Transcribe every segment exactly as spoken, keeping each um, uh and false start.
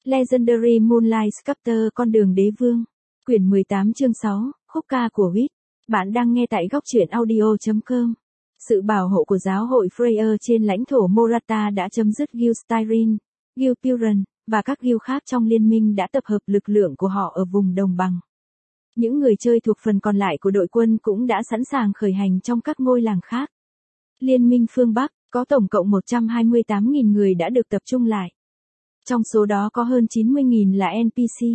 Legendary Moonlight Sculptor Con đường đế vương. Quyển mười tám chương sáu, khúc ca của Wit. Bạn đang nghe tại góc truyện audio chấm com. Sự bảo hộ của giáo hội Freyr trên lãnh thổ Morata đã chấm dứt. Gil Styrin, Gil Puran, và các guild khác trong liên minh đã tập hợp lực lượng của họ ở vùng đồng bằng. Những người chơi thuộc phần còn lại của đội quân cũng đã sẵn sàng khởi hành trong các ngôi làng khác. Liên minh phương Bắc, có tổng cộng một trăm hai mươi tám nghìn người đã được tập trung lại. Trong số đó có hơn chín mươi nghìn là en pê xê.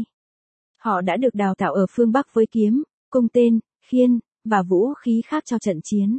Họ đã được đào tạo ở phương Bắc với kiếm, cung tên, khiên, và vũ khí khác cho trận chiến.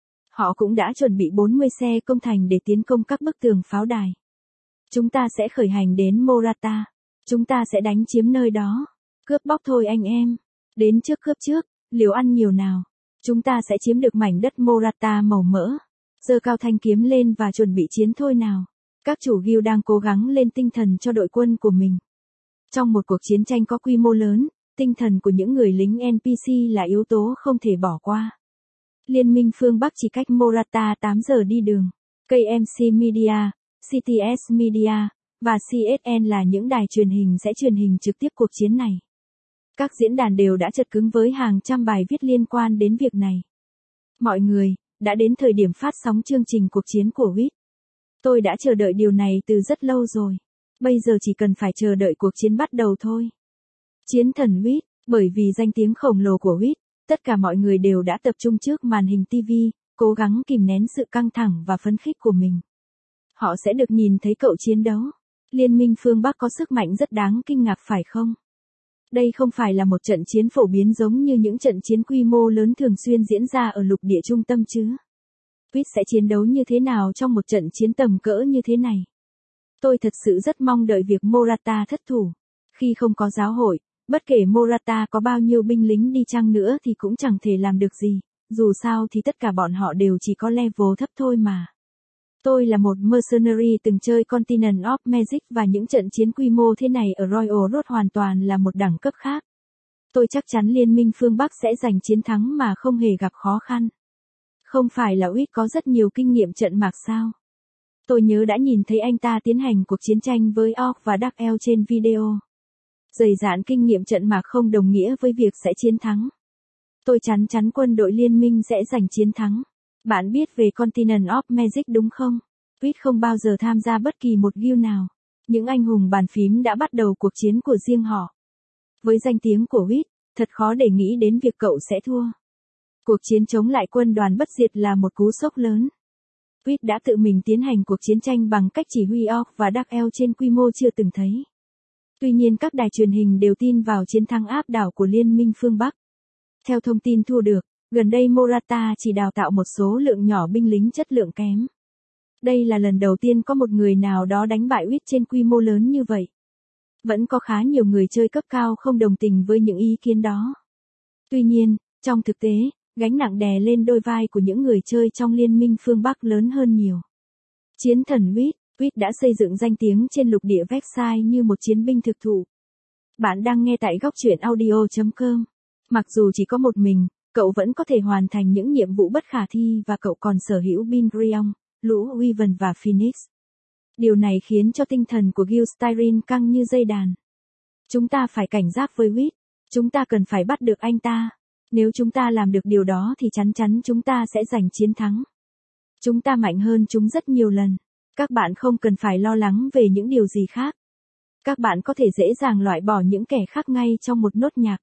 Họ cũng đã chuẩn bị bốn mươi xe công thành để tiến công các bức tường pháo đài. Chúng ta sẽ khởi hành đến Morata. Chúng ta sẽ đánh chiếm nơi đó. Cướp bóc thôi anh em. Đến trước cướp trước, liều ăn nhiều nào. Chúng ta sẽ chiếm được mảnh đất Morata màu mỡ. Giơ cao thanh kiếm lên và chuẩn bị chiến thôi nào. Các chủ guild đang cố gắng lên tinh thần cho đội quân của mình. Trong một cuộc chiến tranh có quy mô lớn, tinh thần của những người lính en pê xê là yếu tố không thể bỏ qua. Liên minh phương Bắc chỉ cách Morata tám giờ đi đường. ca em xê Media, xê tê ét Media, và xê ét en là những đài truyền hình sẽ truyền hình trực tiếp cuộc chiến này. Các diễn đàn đều đã chật cứng với hàng trăm bài viết liên quan đến việc này. Mọi người, đã đến thời điểm phát sóng chương trình cuộc chiến của Wit. Tôi đã chờ đợi điều này từ rất lâu rồi. Bây giờ chỉ cần phải chờ đợi cuộc chiến bắt đầu thôi. Chiến thần Wit, bởi vì danh tiếng khổng lồ của Wit, tất cả mọi người đều đã tập trung trước màn hình ti vi, cố gắng kìm nén sự căng thẳng và phấn khích của mình. Họ sẽ được nhìn thấy cậu chiến đấu. Liên minh phương Bắc có sức mạnh rất đáng kinh ngạc phải không? Đây không phải là một trận chiến phổ biến giống như những trận chiến quy mô lớn thường xuyên diễn ra ở lục địa trung tâm chứ. Wit sẽ chiến đấu như thế nào trong một trận chiến tầm cỡ như thế này? Tôi thật sự rất mong đợi việc Morata thất thủ. Khi không có giáo hội, bất kể Morata có bao nhiêu binh lính đi chăng nữa thì cũng chẳng thể làm được gì, dù sao thì tất cả bọn họ đều chỉ có level thấp thôi mà. Tôi là một mercenary từng chơi Continent of Magic và những trận chiến quy mô thế này ở Royal Road hoàn toàn là một đẳng cấp khác. Tôi chắc chắn liên minh phương Bắc sẽ giành chiến thắng mà không hề gặp khó khăn. Không phải là Wit có rất nhiều kinh nghiệm trận mạc sao? Tôi nhớ đã nhìn thấy anh ta tiến hành cuộc chiến tranh với Orc và Dark Elf trên video. Dày dạn kinh nghiệm trận mạc không đồng nghĩa với việc sẽ chiến thắng. Tôi chắn chắn quân đội liên minh sẽ giành chiến thắng. Bạn biết về Continent of Magic đúng không? Wit không bao giờ tham gia bất kỳ một guild nào. Những anh hùng bàn phím đã bắt đầu cuộc chiến của riêng họ. Với danh tiếng của Wit, thật khó để nghĩ đến việc cậu sẽ thua. Cuộc chiến chống lại quân đoàn bất diệt là một cú sốc lớn. Wit đã tự mình tiến hành cuộc chiến tranh bằng cách chỉ huy Orc và Dark Elf trên quy mô chưa từng thấy. Tuy nhiên các đài truyền hình đều tin vào chiến thắng áp đảo của Liên minh phương Bắc. Theo thông tin thu được, gần đây Morata chỉ đào tạo một số lượng nhỏ binh lính chất lượng kém. Đây là lần đầu tiên có một người nào đó đánh bại Wit trên quy mô lớn như vậy. Vẫn có khá nhiều người chơi cấp cao không đồng tình với những ý kiến đó. Tuy nhiên, trong thực tế, gánh nặng đè lên đôi vai của những người chơi trong liên minh phương Bắc lớn hơn nhiều. Chiến thần Wit, Wit đã xây dựng danh tiếng trên lục địa Vexai như một chiến binh thực thụ. Bạn đang nghe tại góc truyện audio chấm com. Mặc dù chỉ có một mình, cậu vẫn có thể hoàn thành những nhiệm vụ bất khả thi và cậu còn sở hữu Bingrion, lũ Wyvern và Phoenix. Điều này khiến cho tinh thần của Gil Styrin căng như dây đàn. Chúng ta phải cảnh giác với Wit. Chúng ta cần phải bắt được anh ta. Nếu chúng ta làm được điều đó thì chắn chắn chúng ta sẽ giành chiến thắng. Chúng ta mạnh hơn chúng rất nhiều lần. Các bạn không cần phải lo lắng về những điều gì khác. Các bạn có thể dễ dàng loại bỏ những kẻ khác ngay trong một nốt nhạc.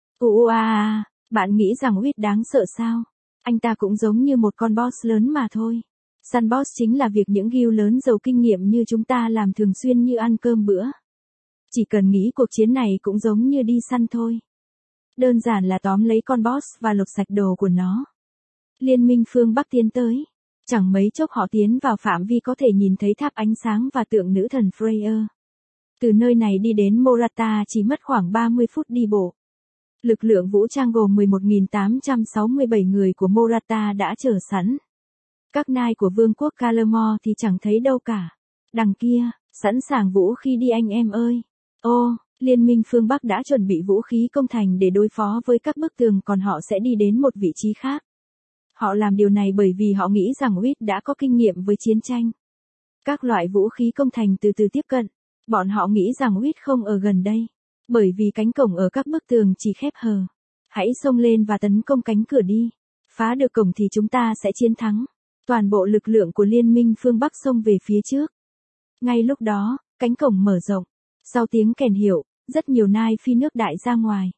Uaa, bạn nghĩ rằng Wit đáng sợ sao? Anh ta cũng giống như một con boss lớn mà thôi. Săn boss chính là việc những guild lớn giàu kinh nghiệm như chúng ta làm thường xuyên như ăn cơm bữa. Chỉ cần nghĩ cuộc chiến này cũng giống như đi săn thôi. Đơn giản là tóm lấy con boss và lột sạch đồ của nó. Liên minh phương Bắc tiến tới. Chẳng mấy chốc họ tiến vào phạm vi có thể nhìn thấy tháp ánh sáng và tượng nữ thần Freyr. Từ nơi này đi đến Morata chỉ mất khoảng ba mươi phút đi bộ. Lực lượng vũ trang gồm mười một nghìn tám trăm sáu mươi bảy người của Morata đã chờ sẵn. Các nai của vương quốc Calamore thì chẳng thấy đâu cả. Đằng kia, sẵn sàng vũ khí đi anh em ơi. Ô, liên minh phương Bắc đã chuẩn bị vũ khí công thành để đối phó với các bức tường còn họ sẽ đi đến một vị trí khác. Họ làm điều này bởi vì họ nghĩ rằng Wit đã có kinh nghiệm với chiến tranh. Các loại vũ khí công thành từ từ tiếp cận. Bọn họ nghĩ rằng Huyết không ở gần đây. Bởi vì cánh cổng ở các bức tường chỉ khép hờ. Hãy xông lên và tấn công cánh cửa đi. Phá được cổng thì chúng ta sẽ chiến thắng. Toàn bộ lực lượng của liên minh phương Bắc xông về phía trước. Ngay lúc đó, cánh cổng mở rộng. Sau tiếng kèn hiệu, rất nhiều nai phi nước đại ra ngoài.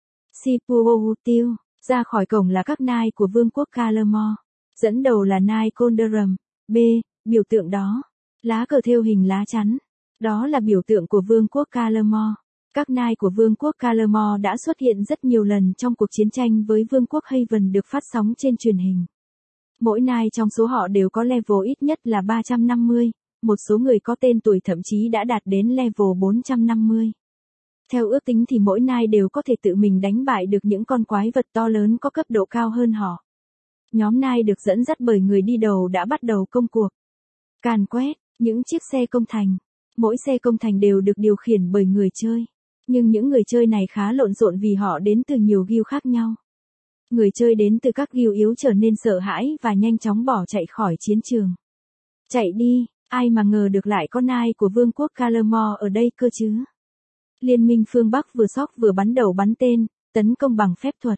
Sipuoutil, ra khỏi cổng là các nai của vương quốc Calamor. Dẫn đầu là nai Conderum. B, biểu tượng đó. Lá cờ thêu hình lá chắn. Đó là biểu tượng của vương quốc Calamor. Các nai của vương quốc Calamor đã xuất hiện rất nhiều lần trong cuộc chiến tranh với vương quốc Haven được phát sóng trên truyền hình. Mỗi nai trong số họ đều có level ít nhất là ba trăm năm mươi, một số người có tên tuổi thậm chí đã đạt đến level bốn trăm năm mươi. Theo ước tính thì mỗi nai đều có thể tự mình đánh bại được những con quái vật to lớn có cấp độ cao hơn họ. Nhóm nai được dẫn dắt bởi người đi đầu đã bắt đầu công cuộc. Càn quét, những chiếc xe công thành. Mỗi xe công thành đều được điều khiển bởi người chơi. Nhưng những người chơi này khá lộn xộn vì họ đến từ nhiều guild khác nhau. Người chơi đến từ các guild yếu trở nên sợ hãi và nhanh chóng bỏ chạy khỏi chiến trường. Chạy đi, ai mà ngờ được lại có nai của vương quốc Calamor ở đây cơ chứ. Liên minh phương Bắc vừa sóc vừa bắn đầu bắn tên, tấn công bằng phép thuật.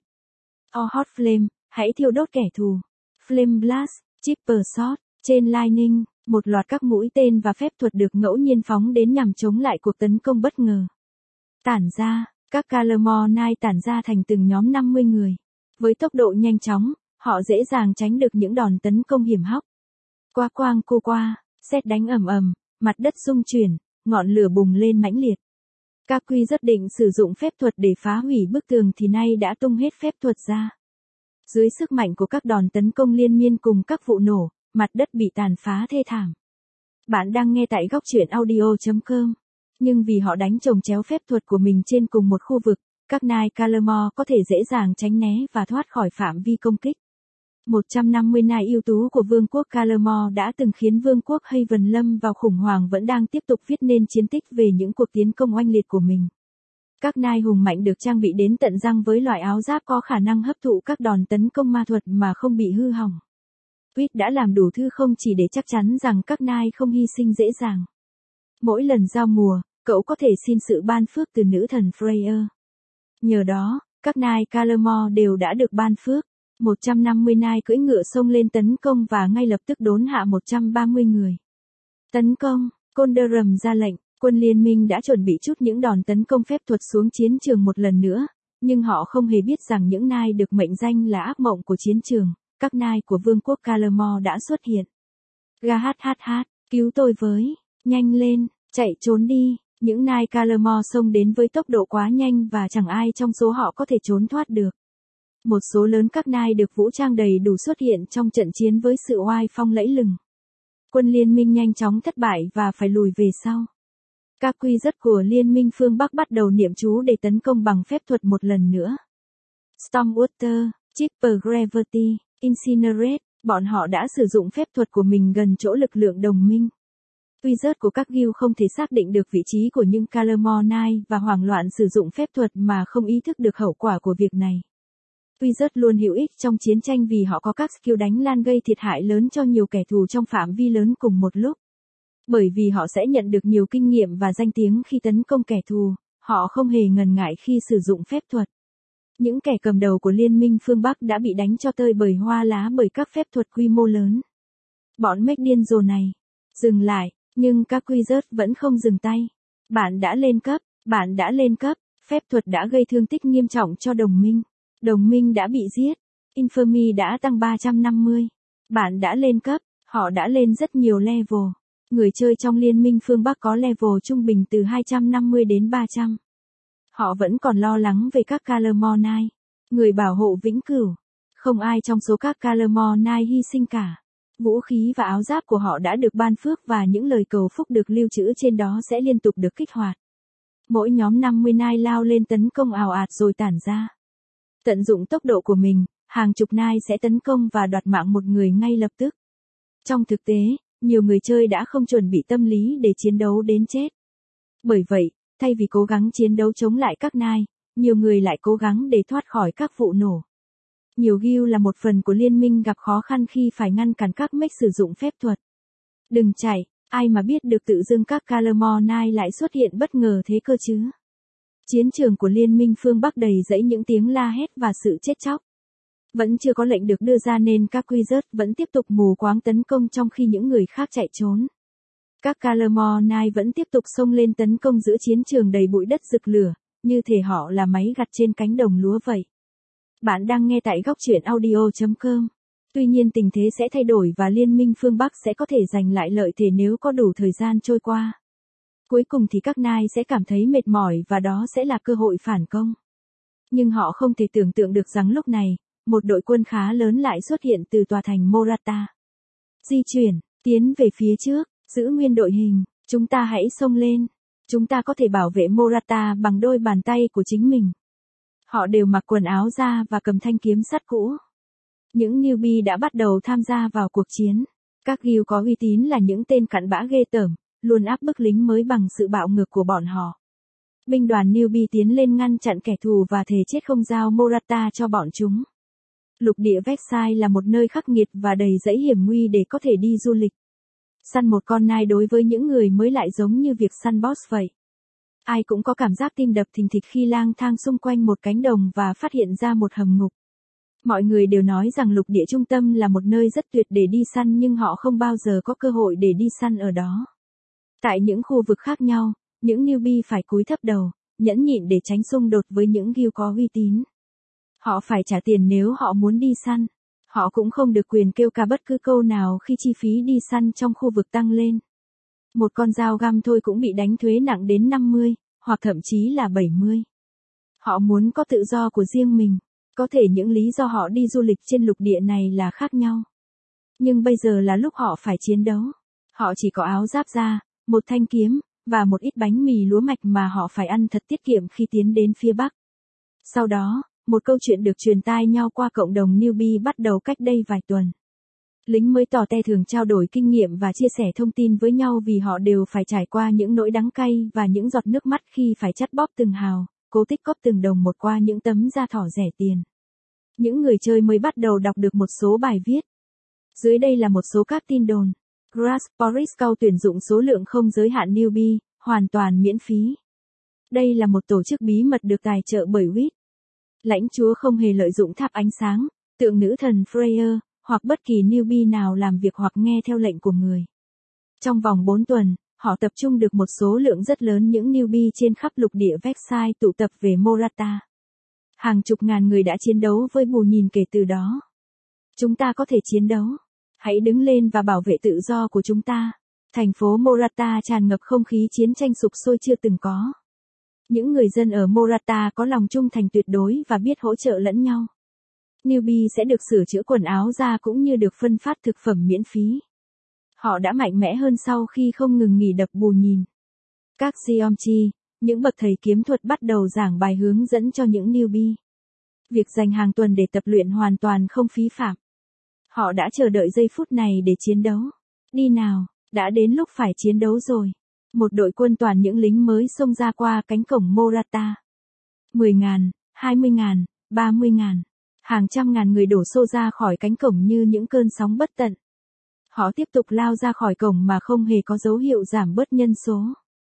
O Hot Flame, hãy thiêu đốt kẻ thù. Flame Blast, Chipper Shot, trên Lightning, một loạt các mũi tên và phép thuật được ngẫu nhiên phóng đến nhằm chống lại cuộc tấn công bất ngờ. Tản ra, các Calamor Knight tản ra thành từng nhóm năm mươi người. Với tốc độ nhanh chóng, họ dễ dàng tránh được những đòn tấn công hiểm hóc. Qua quang cô qua, sét đánh ầm ầm, mặt đất rung chuyển, ngọn lửa bùng lên mãnh liệt. Các quy rất định sử dụng phép thuật để phá hủy bức tường thì nay đã tung hết phép thuật ra. Dưới sức mạnh của các đòn tấn công liên miên cùng các vụ nổ, mặt đất bị tàn phá thê thảm. Bạn đang nghe tại góc truyện audio chấm com. Nhưng vì họ đánh chồng chéo phép thuật của mình trên cùng một khu vực, các nai Calamor có thể dễ dàng tránh né và thoát khỏi phạm vi công kích. một trăm năm mươi nai ưu tú của vương quốc Calamor đã từng khiến vương quốc Haven lâm vào khủng hoảng vẫn đang tiếp tục viết nên chiến tích về những cuộc tiến công oanh liệt của mình. Các nai hùng mạnh được trang bị đến tận răng với loại áo giáp có khả năng hấp thụ các đòn tấn công ma thuật mà không bị hư hỏng. Quýt đã làm đủ thứ không chỉ để chắc chắn rằng các nai không hy sinh dễ dàng. Mỗi lần giao mùa, cậu có thể xin sự ban phước từ nữ thần Freya. Nhờ đó, các nai Calamor đều đã được ban phước. một trăm năm mươi nai cưỡi ngựa xông lên tấn công và ngay lập tức đốn hạ một trăm ba mươi người. Tấn công, Conderum ra lệnh, quân liên minh đã chuẩn bị chút những đòn tấn công phép thuật xuống chiến trường một lần nữa, nhưng họ không hề biết rằng những nai được mệnh danh là ác mộng của chiến trường, các nai của vương quốc Calamor đã xuất hiện. Gahathhat, cứu tôi với, nhanh lên, chạy trốn đi. Những nai Calamor xông đến với tốc độ quá nhanh và chẳng ai trong số họ có thể trốn thoát được. Một số lớn các nai được vũ trang đầy đủ xuất hiện trong trận chiến với sự oai phong lẫy lừng. Quân liên minh nhanh chóng thất bại và phải lùi về sau. Các quy rất của liên minh phương Bắc bắt đầu niệm chú để tấn công bằng phép thuật một lần nữa. Stormwater, Chipper Gravity, Incinerate, bọn họ đã sử dụng phép thuật của mình gần chỗ lực lượng đồng minh. Wizard của các guild không thể xác định được vị trí của những Calamor Knight và hoảng loạn sử dụng phép thuật mà không ý thức được hậu quả của việc này. Wizard luôn hữu ích trong chiến tranh vì họ có các skill đánh lan gây thiệt hại lớn cho nhiều kẻ thù trong phạm vi lớn cùng một lúc. Bởi vì họ sẽ nhận được nhiều kinh nghiệm và danh tiếng khi tấn công kẻ thù, họ không hề ngần ngại khi sử dụng phép thuật. Những kẻ cầm đầu của Liên minh phương Bắc đã bị đánh cho tơi bời hoa lá bởi các phép thuật quy mô lớn. Bọn mếch điên rồ này, dừng lại. Nhưng các Wizard vẫn không dừng tay. Bạn đã lên cấp, bạn đã lên cấp, phép thuật đã gây thương tích nghiêm trọng cho đồng minh. Đồng minh đã bị giết. Infamy đã tăng ba trăm năm mươi. Bạn đã lên cấp, họ đã lên rất nhiều level. Người chơi trong liên minh phương Bắc có level trung bình từ hai trăm năm mươi đến ba trăm. Họ vẫn còn lo lắng về các Calamor Knight. Người bảo hộ vĩnh cửu. Không ai trong số các Calamor Knight hy sinh cả. Vũ khí và áo giáp của họ đã được ban phước và những lời cầu phúc được lưu trữ trên đó sẽ liên tục được kích hoạt. Mỗi nhóm năm mươi nai lao lên tấn công ào ạt rồi tản ra. Tận dụng tốc độ của mình, hàng chục nai sẽ tấn công và đoạt mạng một người ngay lập tức. Trong thực tế, nhiều người chơi đã không chuẩn bị tâm lý để chiến đấu đến chết. Bởi vậy, thay vì cố gắng chiến đấu chống lại các nai, nhiều người lại cố gắng để thoát khỏi các vụ nổ. Nhiều guild là một phần của liên minh gặp khó khăn khi phải ngăn cản các mech sử dụng phép thuật. Đừng chạy, Ai mà biết được tự dưng các Calamine lại xuất hiện bất ngờ thế cơ chứ. Chiến trường của Liên minh phương Bắc đầy dẫy những tiếng la hét và sự chết chóc. Vẫn chưa có lệnh được đưa ra nên các Wizards vẫn tiếp tục mù quáng tấn công trong khi những người khác chạy trốn. Các Calamine vẫn tiếp tục xông lên tấn công giữa chiến trường đầy bụi đất rực lửa, như thể họ là máy gặt trên cánh đồng lúa vậy. Bạn đang nghe tại góc truyện audio chấm com. Tuy nhiên tình thế sẽ thay đổi và Liên minh phương Bắc sẽ có thể giành lại lợi thế nếu có đủ thời gian trôi qua. Cuối cùng thì các Nai sẽ cảm thấy mệt mỏi và đó sẽ là cơ hội phản công. Nhưng họ không thể tưởng tượng được rằng lúc này, một đội quân khá lớn lại xuất hiện từ tòa thành Morata. Di chuyển, tiến về phía trước, giữ nguyên đội hình, chúng ta hãy xông lên. Chúng ta có thể bảo vệ Morata bằng đôi bàn tay của chính mình. Họ đều mặc quần áo da và cầm thanh kiếm sắt cũ. Những newbie đã bắt đầu tham gia vào cuộc chiến. Các guild có uy tín là những tên cặn bã ghê tởm, luôn áp bức lính mới bằng sự bạo ngược của bọn họ. Binh đoàn newbie tiến lên ngăn chặn kẻ thù và thề chết không giao Morata cho bọn chúng. Lục địa Versailles là một nơi khắc nghiệt và đầy dẫy hiểm nguy để có thể đi du lịch. Săn một con nai đối với những người mới lại giống như việc săn boss vậy. Ai cũng có cảm giác tim đập thình thịch khi lang thang xung quanh một cánh đồng và phát hiện ra một hầm ngục. Mọi người đều nói rằng lục địa trung tâm là một nơi rất tuyệt để đi săn nhưng họ không bao giờ có cơ hội để đi săn ở đó. Tại những khu vực khác nhau, những newbie phải cúi thấp đầu, nhẫn nhịn để tránh xung đột với những guild có uy tín. Họ phải trả tiền nếu họ muốn đi săn. Họ cũng không được quyền kêu ca bất cứ câu nào khi chi phí đi săn trong khu vực tăng lên. Một con dao găm thôi cũng bị đánh thuế nặng đến năm mươi, hoặc thậm chí là bảy mươi. Họ muốn có tự do của riêng mình. Có thể những lý do họ đi du lịch trên lục địa này là khác nhau. Nhưng bây giờ là lúc họ phải chiến đấu. Họ chỉ có áo giáp da, một thanh kiếm, và một ít bánh mì lúa mạch mà họ phải ăn thật tiết kiệm khi tiến đến phía Bắc. Sau đó, một câu chuyện được truyền tai nhau qua cộng đồng newbie bắt đầu cách đây vài tuần. Lính mới tỏ te thường trao đổi kinh nghiệm và chia sẻ thông tin với nhau vì họ đều phải trải qua những nỗi đắng cay và những giọt nước mắt khi phải chắt bóp từng hào, cố tích cóp từng đồng một qua những tấm da thỏ rẻ tiền. Những người chơi mới bắt đầu đọc được một số bài viết. Dưới đây là một số các tin đồn. Grass Boris Scout tuyển dụng số lượng không giới hạn newbie, hoàn toàn miễn phí. Đây là một tổ chức bí mật được tài trợ bởi vê i tê. Lãnh chúa không hề lợi dụng tháp ánh sáng, tượng nữ thần Freya, hoặc bất kỳ newbie nào làm việc hoặc nghe theo lệnh của người. Trong vòng bốn tuần, họ tập trung được một số lượng rất lớn những newbie trên khắp lục địa Versailles tụ tập về Morata. Hàng chục ngàn người đã chiến đấu với bù nhìn kể từ đó. Chúng ta có thể chiến đấu. Hãy đứng lên và bảo vệ tự do của chúng ta. Thành phố Morata tràn ngập không khí chiến tranh sục sôi chưa từng có. Những người dân ở Morata có lòng trung thành tuyệt đối và biết hỗ trợ lẫn nhau. Newbie sẽ được sửa chữa quần áo da cũng như được phân phát thực phẩm miễn phí. Họ đã mạnh mẽ hơn sau khi không ngừng nghỉ đập bù nhìn. Các Geomchi, những bậc thầy kiếm thuật bắt đầu giảng bài hướng dẫn cho những newbie. Việc dành hàng tuần để tập luyện hoàn toàn không phí phạm. Họ đã chờ đợi giây phút này để chiến đấu. Đi nào, đã đến lúc phải chiến đấu rồi. Một đội quân toàn những lính mới xông ra qua cánh cổng Morata. mười ngàn, hai mươi ngàn, ba mươi ngàn. Hàng trăm ngàn người đổ xô ra khỏi cánh cổng như những cơn sóng bất tận. Họ tiếp tục lao ra khỏi cổng mà không hề có dấu hiệu giảm bớt nhân số.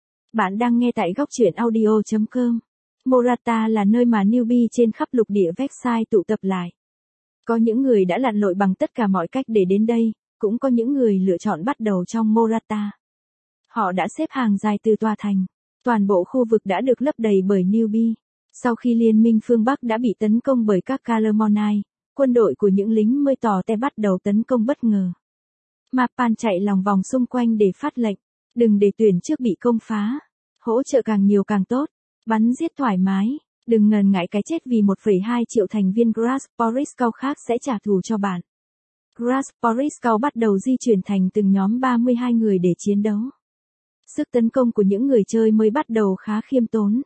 Bạn đang nghe tại góc truyện audio chấm com. Morata là nơi mà newbie trên khắp lục địa Versailles tụ tập lại. Có những người đã lặn lội bằng tất cả mọi cách để đến đây, cũng có những người lựa chọn bắt đầu trong Morata. Họ đã xếp hàng dài từ tòa thành. Toàn bộ khu vực đã được lấp đầy bởi newbie. Sau khi liên minh phương Bắc đã bị tấn công bởi các Calamine, quân đội của những lính mới tỏ te bắt đầu tấn công bất ngờ. Mapan chạy lòng vòng xung quanh để phát lệnh. Đừng để tuyển trước bị công phá. Hỗ trợ càng nhiều càng tốt. Bắn giết thoải mái. Đừng ngần ngại cái chết vì một phẩy hai triệu thành viên Grass Boris Scout khác sẽ trả thù cho bạn. Grass Boris Scout bắt đầu di chuyển thành từng nhóm ba mươi hai người để chiến đấu. Sức tấn công của những người chơi mới bắt đầu khá khiêm tốn.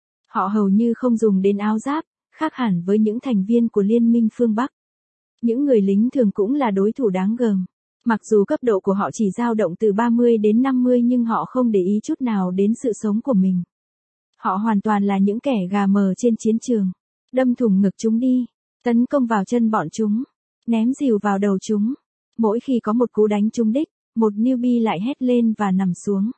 Họ hầu như không dùng đến áo giáp, khác hẳn với những thành viên của Liên minh phương Bắc. Những người lính thường cũng là đối thủ đáng gờm. Mặc dù cấp độ của họ chỉ dao động từ ba mươi đến năm mươi nhưng họ không để ý chút nào đến sự sống của mình. Họ hoàn toàn là những kẻ gà mờ trên chiến trường. Đâm thủng ngực chúng đi, tấn công vào chân bọn chúng, ném rìu vào đầu chúng. Mỗi khi có một cú đánh trúng đích, một newbie lại hét lên và nằm xuống.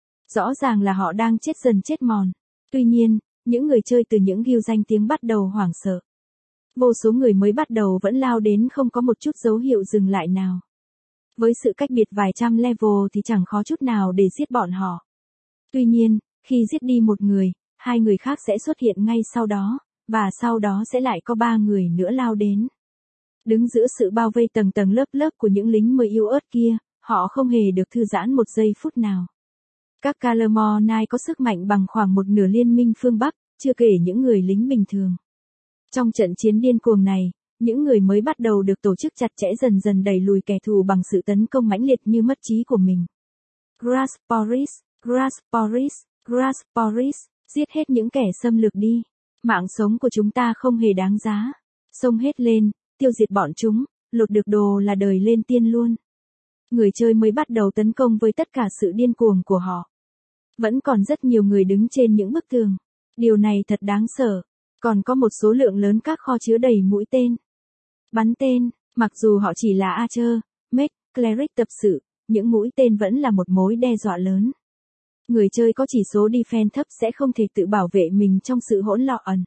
Rõ ràng là họ đang chết dần chết mòn. Tuy nhiên, những người chơi từ những guild danh tiếng bắt đầu hoảng sợ. Vô số người mới bắt đầu vẫn lao đến không có một chút dấu hiệu dừng lại nào. Với sự cách biệt vài trăm level thì chẳng khó chút nào để giết bọn họ. Tuy nhiên, khi giết đi một người, hai người khác sẽ xuất hiện ngay sau đó, và sau đó sẽ lại có ba người nữa lao đến. Đứng giữa sự bao vây tầng tầng lớp lớp của những lính mới yếu ớt kia, họ không hề được thư giãn một giây phút nào. Các Calamore Knight có sức mạnh bằng khoảng một nửa liên minh phương Bắc, chưa kể những người lính bình thường. Trong trận chiến điên cuồng này, những người mới bắt đầu được tổ chức chặt chẽ dần dần đẩy lùi kẻ thù bằng sự tấn công mãnh liệt như mất trí của mình. Grasporis, Grasporis, Grasporis, giết hết những kẻ xâm lược đi. Mạng sống của chúng ta không hề đáng giá. Xông hết lên, tiêu diệt bọn chúng, lột được đồ là đời lên tiên luôn. Người chơi mới bắt đầu tấn công với tất cả sự điên cuồng của họ. Vẫn còn rất nhiều người đứng trên những bức tường. Điều này thật đáng sợ. Còn có một số lượng lớn các kho chứa đầy mũi tên. Bắn tên, mặc dù họ chỉ là Archer, Mage, Cleric tập sự, những mũi tên vẫn là một mối đe dọa lớn. Người chơi có chỉ số defense thấp sẽ không thể tự bảo vệ mình trong sự hỗn loạn.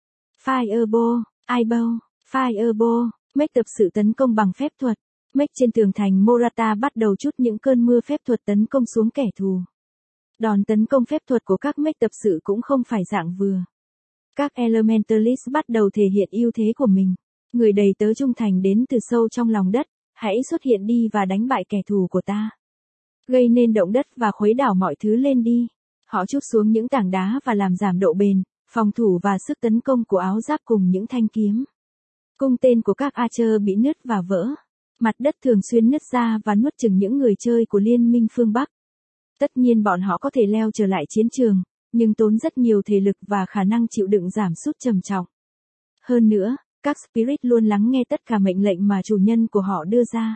Fireball, Eyeball, Fireball, Mage tập sự tấn công bằng phép thuật. Mage trên tường thành Morata bắt đầu trút những cơn mưa phép thuật tấn công xuống kẻ thù. Đòn tấn công phép thuật của các Mage tập sự cũng không phải dạng vừa. Các Elementalist bắt đầu thể hiện ưu thế của mình. Người đầy tớ trung thành đến từ sâu trong lòng đất, hãy xuất hiện đi và đánh bại kẻ thù của ta. Gây nên động đất và khuấy đảo mọi thứ lên đi. Họ trút xuống những tảng đá và làm giảm độ bền, phòng thủ và sức tấn công của áo giáp cùng những thanh kiếm. Cung tên của các Archer bị nứt và vỡ. Mặt đất thường xuyên nứt ra và nuốt chửng những người chơi của Liên minh phương Bắc. Tất nhiên bọn họ có thể leo trở lại chiến trường, nhưng tốn rất nhiều thể lực và khả năng chịu đựng giảm sút trầm trọng. Hơn nữa, các Spirit luôn lắng nghe tất cả mệnh lệnh mà chủ nhân của họ đưa ra.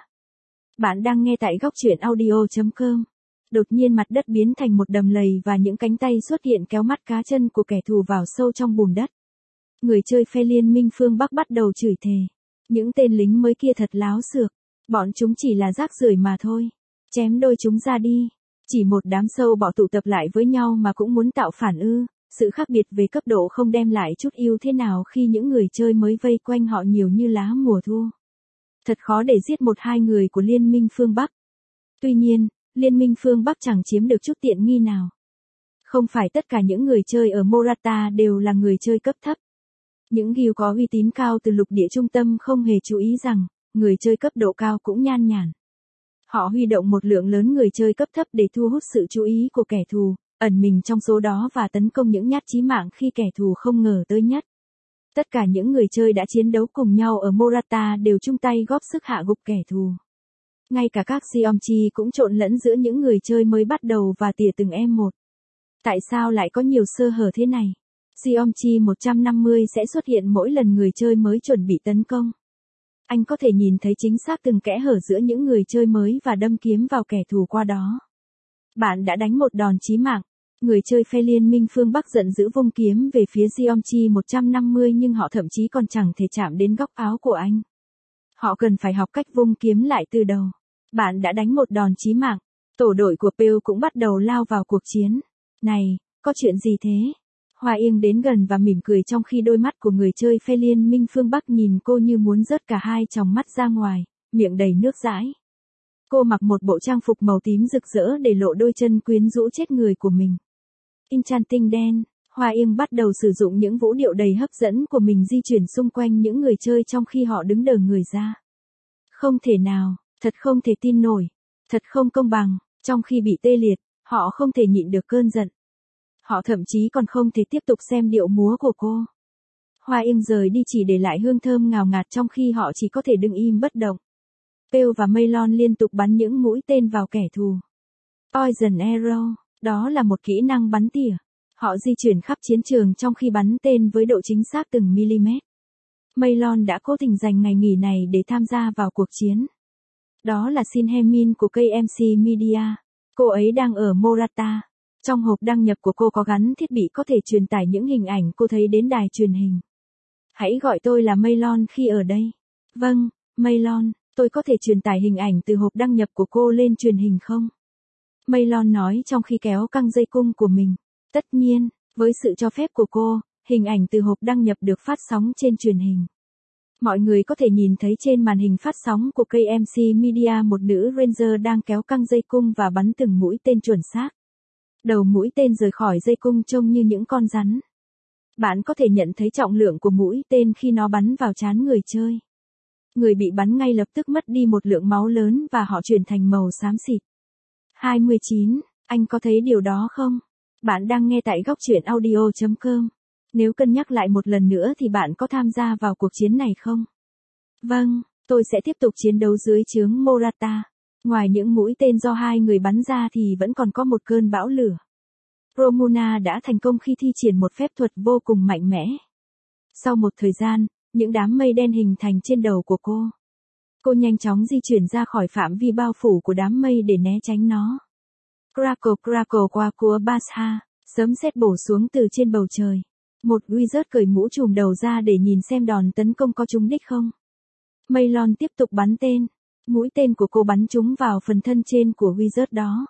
Bạn đang nghe tại góc truyện audio chấm com. Đột nhiên mặt đất biến thành một đầm lầy và những cánh tay xuất hiện kéo mắt cá chân của kẻ thù vào sâu trong bùn đất. Người chơi phe Liên minh phương Bắc bắt đầu chửi thề. Những tên lính mới kia thật láo xược. Bọn chúng chỉ là rác rưởi mà thôi. Chém đôi chúng ra đi. Chỉ một đám sâu bọ tụ tập lại với nhau mà cũng muốn tạo phản ư. Sự khác biệt về cấp độ không đem lại chút ưu thế nào khi những người chơi mới vây quanh họ nhiều như lá mùa thu. Thật khó để giết một hai người của Liên minh phương Bắc. Tuy nhiên, Liên minh phương Bắc chẳng chiếm được chút tiện nghi nào. Không phải tất cả những người chơi ở Morata đều là người chơi cấp thấp. Những guild có uy tín cao từ lục địa trung tâm không hề chú ý rằng, người chơi cấp độ cao cũng nhan nhản. Họ huy động một lượng lớn người chơi cấp thấp để thu hút sự chú ý của kẻ thù, ẩn mình trong số đó và tấn công những nhát chí mạng khi kẻ thù không ngờ tới nhất. Tất cả những người chơi đã chiến đấu cùng nhau ở Morata đều chung tay góp sức hạ gục kẻ thù. Ngay cả các Xiomchi cũng trộn lẫn giữa những người chơi mới bắt đầu và tỉa từng em một. Tại sao lại có nhiều sơ hở thế này? Xiomchi một trăm năm mươi sẽ xuất hiện mỗi lần người chơi mới chuẩn bị tấn công. Anh có thể nhìn thấy chính xác từng kẽ hở giữa những người chơi mới và đâm kiếm vào kẻ thù qua đó. Bạn đã đánh một đòn chí mạng. Người chơi phe Liên minh phương Bắc giận dữ vung kiếm về phía Xiomchi một trăm năm mươi nhưng họ thậm chí còn chẳng thể chạm đến góc áo của anh. Họ cần phải học cách vung kiếm lại từ đầu. Bạn đã đánh một đòn chí mạng. Tổ đội của Pale cũng bắt đầu lao vào cuộc chiến. Này, có chuyện gì thế? Hoa Yên đến gần và mỉm cười trong khi đôi mắt của người chơi phe Liên minh phương Bắc nhìn cô như muốn rớt cả hai tròng mắt ra ngoài, miệng đầy nước dãi. Cô mặc một bộ trang phục màu tím rực rỡ để lộ đôi chân quyến rũ chết người của mình. Enchanting đen, Hoa Yên bắt đầu sử dụng những vũ điệu đầy hấp dẫn của mình di chuyển xung quanh những người chơi trong khi họ đứng đờ người ra. Không thể nào, thật không thể tin nổi, thật không công bằng, trong khi bị tê liệt, họ không thể nhịn được cơn giận. Họ thậm chí còn không thể tiếp tục xem điệu múa của cô. Hoa Yên rời đi chỉ để lại hương thơm ngào ngạt trong khi họ chỉ có thể đứng im bất động. Pale và Melon liên tục bắn những mũi tên vào kẻ thù. Poison Arrow, đó là một kỹ năng bắn tỉa. Họ di chuyển khắp chiến trường trong khi bắn tên với độ chính xác từng mm. Melon đã cố tình dành ngày nghỉ này để tham gia vào cuộc chiến. Đó là Shin Hemin của ca em xê Media. Cô ấy đang ở Morata. Trong hộp đăng nhập của cô có gắn thiết bị có thể truyền tải những hình ảnh cô thấy đến đài truyền hình. Hãy gọi tôi là Melon khi ở đây. Vâng, Melon. Tôi có thể truyền tải hình ảnh từ hộp đăng nhập của cô lên truyền hình không? Maylon nói trong khi kéo căng dây cung của mình. Tất nhiên, với sự cho phép của cô, hình ảnh từ hộp đăng nhập được phát sóng trên truyền hình. Mọi người có thể nhìn thấy trên màn hình phát sóng của ca em xê Media một nữ Ranger đang kéo căng dây cung và bắn từng mũi tên chuẩn xác. Đầu mũi tên rời khỏi dây cung trông như những con rắn. Bạn có thể nhận thấy trọng lượng của mũi tên khi nó bắn vào trán người chơi. Người bị bắn ngay lập tức mất đi một lượng máu lớn và họ chuyển thành màu xám xịt. hai mươi chín. Anh có thấy điều đó không? Bạn đang nghe tại góc truyện audio chấm com. Nếu cân nhắc lại một lần nữa thì bạn có tham gia vào cuộc chiến này không? Vâng, tôi sẽ tiếp tục chiến đấu dưới trướng Morata. Ngoài những mũi tên do hai người bắn ra thì vẫn còn có một cơn bão lửa. Romuna đã thành công khi thi triển một phép thuật vô cùng mạnh mẽ. Sau một thời gian, những đám mây đen hình thành trên đầu của cô. Cô nhanh chóng di chuyển ra khỏi phạm vi bao phủ của đám mây để né tránh nó. Crackle crackle qua cua Basha, sấm sét bổ xuống từ trên bầu trời. Một wizard cởi mũ trùm đầu ra để nhìn xem đòn tấn công có trúng đích không. Maylon tiếp tục bắn tên. Mũi tên của cô bắn trúng vào phần thân trên của wizard đó.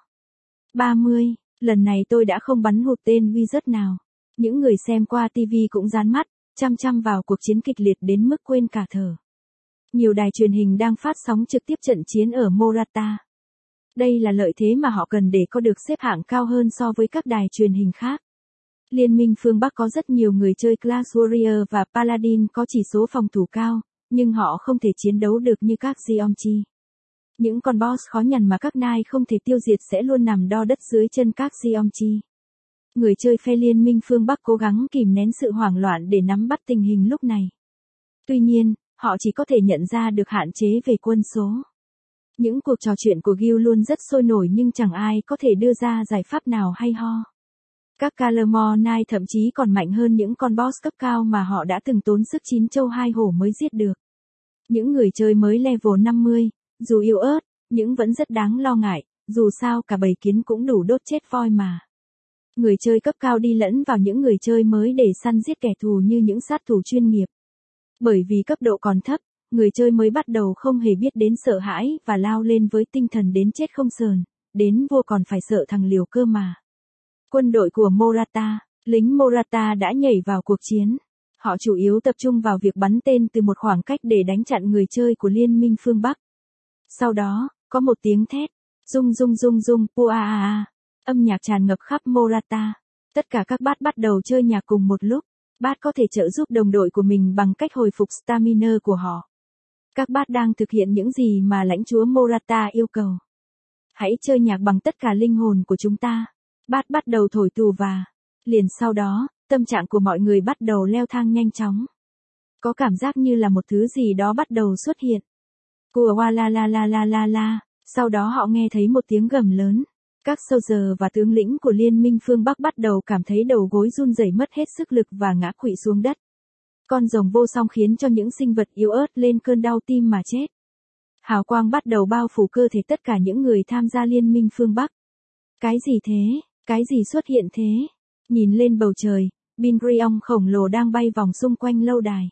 ba mươi. Lần này tôi đã không bắn hụt tên wizard nào. Những người xem qua ti vi cũng dán mắt, chăm chăm vào cuộc chiến kịch liệt đến mức quên cả thở. Nhiều đài truyền hình đang phát sóng trực tiếp trận chiến ở Morata. Đây là lợi thế mà họ cần để có được xếp hạng cao hơn so với các đài truyền hình khác. Liên minh phương Bắc có rất nhiều người chơi Clash Warrior và Paladin có chỉ số phòng thủ cao, nhưng họ không thể chiến đấu được như các Geomchi. Những con boss khó nhằn mà các Knight không thể tiêu diệt sẽ luôn nằm đo đất dưới chân các Geomchi. Người chơi phe liên minh phương Bắc cố gắng kìm nén sự hoảng loạn để nắm bắt tình hình lúc này. Tuy nhiên, họ chỉ có thể nhận ra được hạn chế về quân số. Những cuộc trò chuyện của Guild luôn rất sôi nổi nhưng chẳng ai có thể đưa ra giải pháp nào hay ho. Các Calamore Knight thậm chí còn mạnh hơn những con boss cấp cao mà họ đã từng tốn sức chín châu hai hổ mới giết được. Những người chơi mới level năm mươi, dù yếu ớt, nhưng vẫn rất đáng lo ngại, dù sao cả bầy kiến cũng đủ đốt chết voi mà. Người chơi cấp cao đi lẫn vào những người chơi mới để săn giết kẻ thù như những sát thủ chuyên nghiệp. Bởi vì cấp độ còn thấp, người chơi mới bắt đầu không hề biết đến sợ hãi và lao lên với tinh thần đến chết không sờn, đến vua còn phải sợ thằng liều cơ mà. Quân đội của Morata, lính Morata đã nhảy vào cuộc chiến. Họ chủ yếu tập trung vào việc bắn tên từ một khoảng cách để đánh chặn người chơi của Liên minh phương Bắc. Sau đó, có một tiếng thét, rung rung rung rung pua a a a, âm nhạc tràn ngập khắp Morata. Tất cả các bát bắt đầu chơi nhạc cùng một lúc. Bát có thể trợ giúp đồng đội của mình bằng cách hồi phục stamina của họ. Các bát đang thực hiện những gì mà lãnh chúa Morata yêu cầu. Hãy chơi nhạc bằng tất cả linh hồn của chúng ta. Bát bắt đầu thổi tù và, liền sau đó, tâm trạng của mọi người bắt đầu leo thang nhanh chóng. Có cảm giác như là một thứ gì đó bắt đầu xuất hiện. Cùa wa la la la la la la, sau đó họ nghe thấy một tiếng gầm lớn. Các soldier và tướng lĩnh của Liên minh phương Bắc bắt đầu cảm thấy đầu gối run rẩy mất hết sức lực và ngã khuỵu xuống đất. Con rồng vô song khiến cho những sinh vật yếu ớt lên cơn đau tim mà chết. Hào quang bắt đầu bao phủ cơ thể tất cả những người tham gia Liên minh phương Bắc. Cái gì thế? Cái gì xuất hiện thế? Nhìn lên bầu trời, Bingrion khổng lồ đang bay vòng xung quanh lâu đài.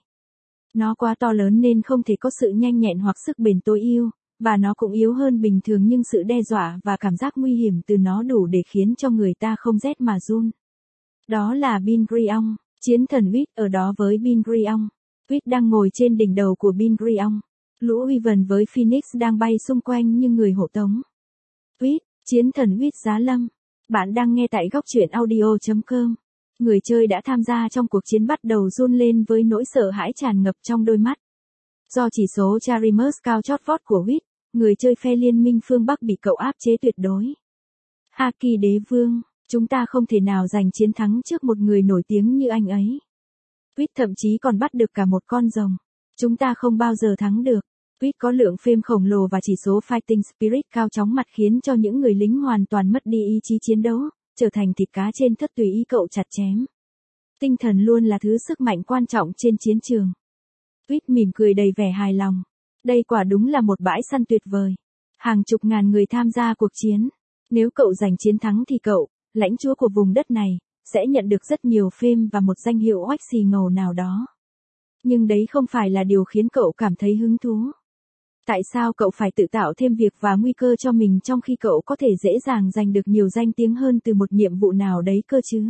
Nó quá to lớn nên không thể có sự nhanh nhẹn hoặc sức bền tối ưu, và nó cũng yếu hơn bình thường nhưng sự đe dọa và cảm giác nguy hiểm từ nó đủ để khiến cho người ta không rét mà run. Đó là Bingrion, chiến thần Huyết ở đó với Bingrion. Huyết đang ngồi trên đỉnh đầu của Bingrion. Lũ Wyvern với Phoenix đang bay xung quanh như người hộ tống. Huyết, chiến thần Huyết giá lâm. Bạn đang nghe tại góc truyện audio chấm com. Người chơi đã tham gia trong cuộc chiến bắt đầu run lên với nỗi sợ hãi tràn ngập trong đôi mắt. Do chỉ số Charimus cao chót vót của Huyết, người chơi phe liên minh phương Bắc bị cậu áp chế tuyệt đối. Haki đế vương, chúng ta không thể nào giành chiến thắng trước một người nổi tiếng như anh ấy. Huyết thậm chí còn bắt được cả một con rồng. Chúng ta không bao giờ thắng được. Huyết có lượng phêm khổng lồ và chỉ số Fighting Spirit cao chóng mặt khiến cho những người lính hoàn toàn mất đi ý chí chiến đấu, trở thành thịt cá trên thớt tùy ý cậu chặt chém. Tinh thần luôn là thứ sức mạnh quan trọng trên chiến trường. Huyết mỉm cười đầy vẻ hài lòng. Đây quả đúng là một bãi săn tuyệt vời. Hàng chục ngàn người tham gia cuộc chiến. Nếu cậu giành chiến thắng thì cậu, lãnh chúa của vùng đất này, sẽ nhận được rất nhiều phêm và một danh hiệu oách xì ngầu nào đó. Nhưng đấy không phải là điều khiến cậu cảm thấy hứng thú. Tại sao cậu phải tự tạo thêm việc và nguy cơ cho mình trong khi cậu có thể dễ dàng giành được nhiều danh tiếng hơn từ một nhiệm vụ nào đấy cơ chứ?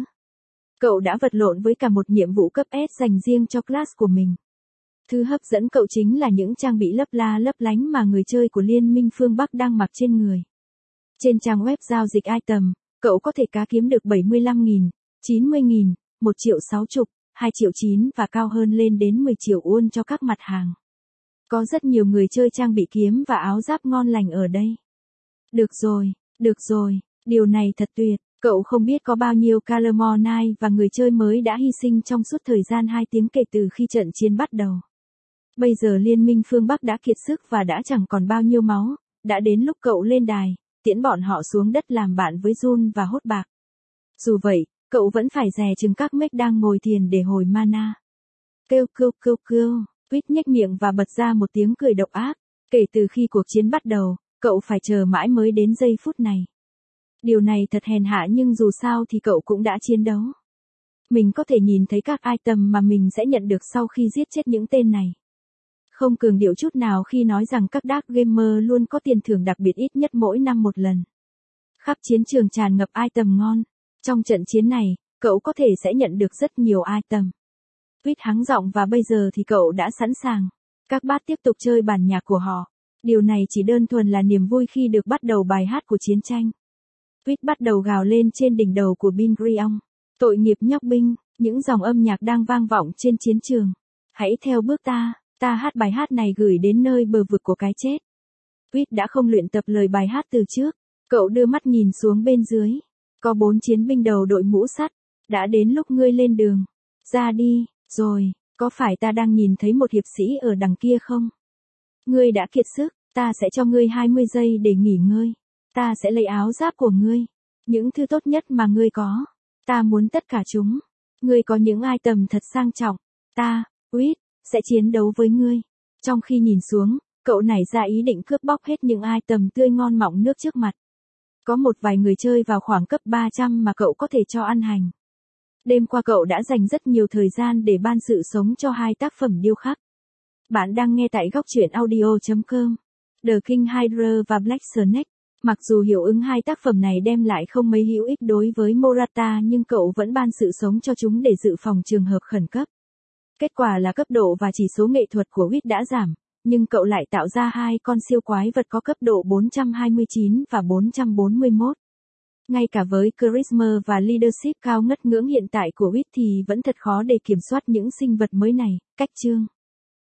Cậu đã vật lộn với cả một nhiệm vụ cấp S dành riêng cho class của mình. Thứ hấp dẫn cậu chính là những trang bị lấp la lấp lánh mà người chơi của Liên minh phương Bắc đang mặc trên người. Trên trang web giao dịch item, cậu có thể cá kiếm được bảy mươi lăm nghìn, chín mươi nghìn, một triệu sáu chục, hai triệu chín và cao hơn lên đến mười triệu won cho các mặt hàng. Có rất nhiều người chơi trang bị kiếm và áo giáp ngon lành ở đây. Được rồi, được rồi, điều này thật tuyệt. Cậu không biết có bao nhiêu Calamore Knight và người chơi mới đã hy sinh trong suốt thời gian hai tiếng kể từ khi trận chiến bắt đầu. Bây giờ Liên minh phương Bắc đã kiệt sức và đã chẳng còn bao nhiêu máu, đã đến lúc cậu lên đài, tiễn bọn họ xuống đất làm bạn với Jun và hốt bạc. Dù vậy, cậu vẫn phải dè chừng các mech đang ngồi thiền để hồi mana. Kêu kêu kêu kêu, Quýt nhếch miệng và bật ra một tiếng cười độc ác. Kể từ khi cuộc chiến bắt đầu, cậu phải chờ mãi mới đến giây phút này. Điều này thật hèn hạ nhưng dù sao thì cậu cũng đã chiến đấu. Mình có thể nhìn thấy các item mà mình sẽ nhận được sau khi giết chết những tên này. Không cường điệu chút nào khi nói rằng các dark gamer luôn có tiền thưởng đặc biệt ít nhất mỗi năm một lần. Khắp chiến trường tràn ngập item ngon. Trong trận chiến này, cậu có thể sẽ nhận được rất nhiều item. Quýt hắng giọng và bây giờ thì cậu đã sẵn sàng. Các bát tiếp tục chơi bản nhạc của họ. Điều này chỉ đơn thuần là niềm vui khi được bắt đầu bài hát của chiến tranh. Quýt bắt đầu gào lên trên đỉnh đầu của Bin Griong. Tội nghiệp nhóc binh, những dòng âm nhạc đang vang vọng trên chiến trường. Hãy theo bước ta, ta hát bài hát này gửi đến nơi bờ vực của cái chết. Quýt đã không luyện tập lời bài hát từ trước. Cậu đưa mắt nhìn xuống bên dưới. Có bốn chiến binh đầu đội mũ sắt. Đã đến lúc ngươi lên đường. Ra đi, rồi, có phải ta đang nhìn thấy một hiệp sĩ ở đằng kia không? Ngươi đã kiệt sức, ta sẽ cho ngươi hai mươi giây để nghỉ ngơi. Ta sẽ lấy áo giáp của ngươi. Những thứ tốt nhất mà ngươi có. Ta muốn tất cả chúng. Ngươi có những item thật sang trọng. Ta, Quýt, sẽ chiến đấu với ngươi. Trong khi nhìn xuống, cậu nảy ra ý định cướp bóc hết những item tươi ngon mọng nước trước mặt. Có một vài người chơi vào khoảng cấp ba trăm mà cậu có thể cho ăn hành. Đêm qua cậu đã dành rất nhiều thời gian để ban sự sống cho hai tác phẩm điêu khắc. Bạn đang nghe tại góc truyện audio chấm com. The King Hydra và Black Snake. Mặc dù hiệu ứng hai tác phẩm này đem lại không mấy hữu ích đối với Morata nhưng cậu vẫn ban sự sống cho chúng để dự phòng trường hợp khẩn cấp. Kết quả là cấp độ và chỉ số nghệ thuật của Quýt đã giảm, nhưng cậu lại tạo ra hai con siêu quái vật có cấp độ bốn trăm hai mươi chín và bốn trăm bốn mươi mốt. Ngay cả với charisma và leadership cao ngất ngưỡng hiện tại của Quýt thì vẫn thật khó để kiểm soát những sinh vật mới này. Cách chương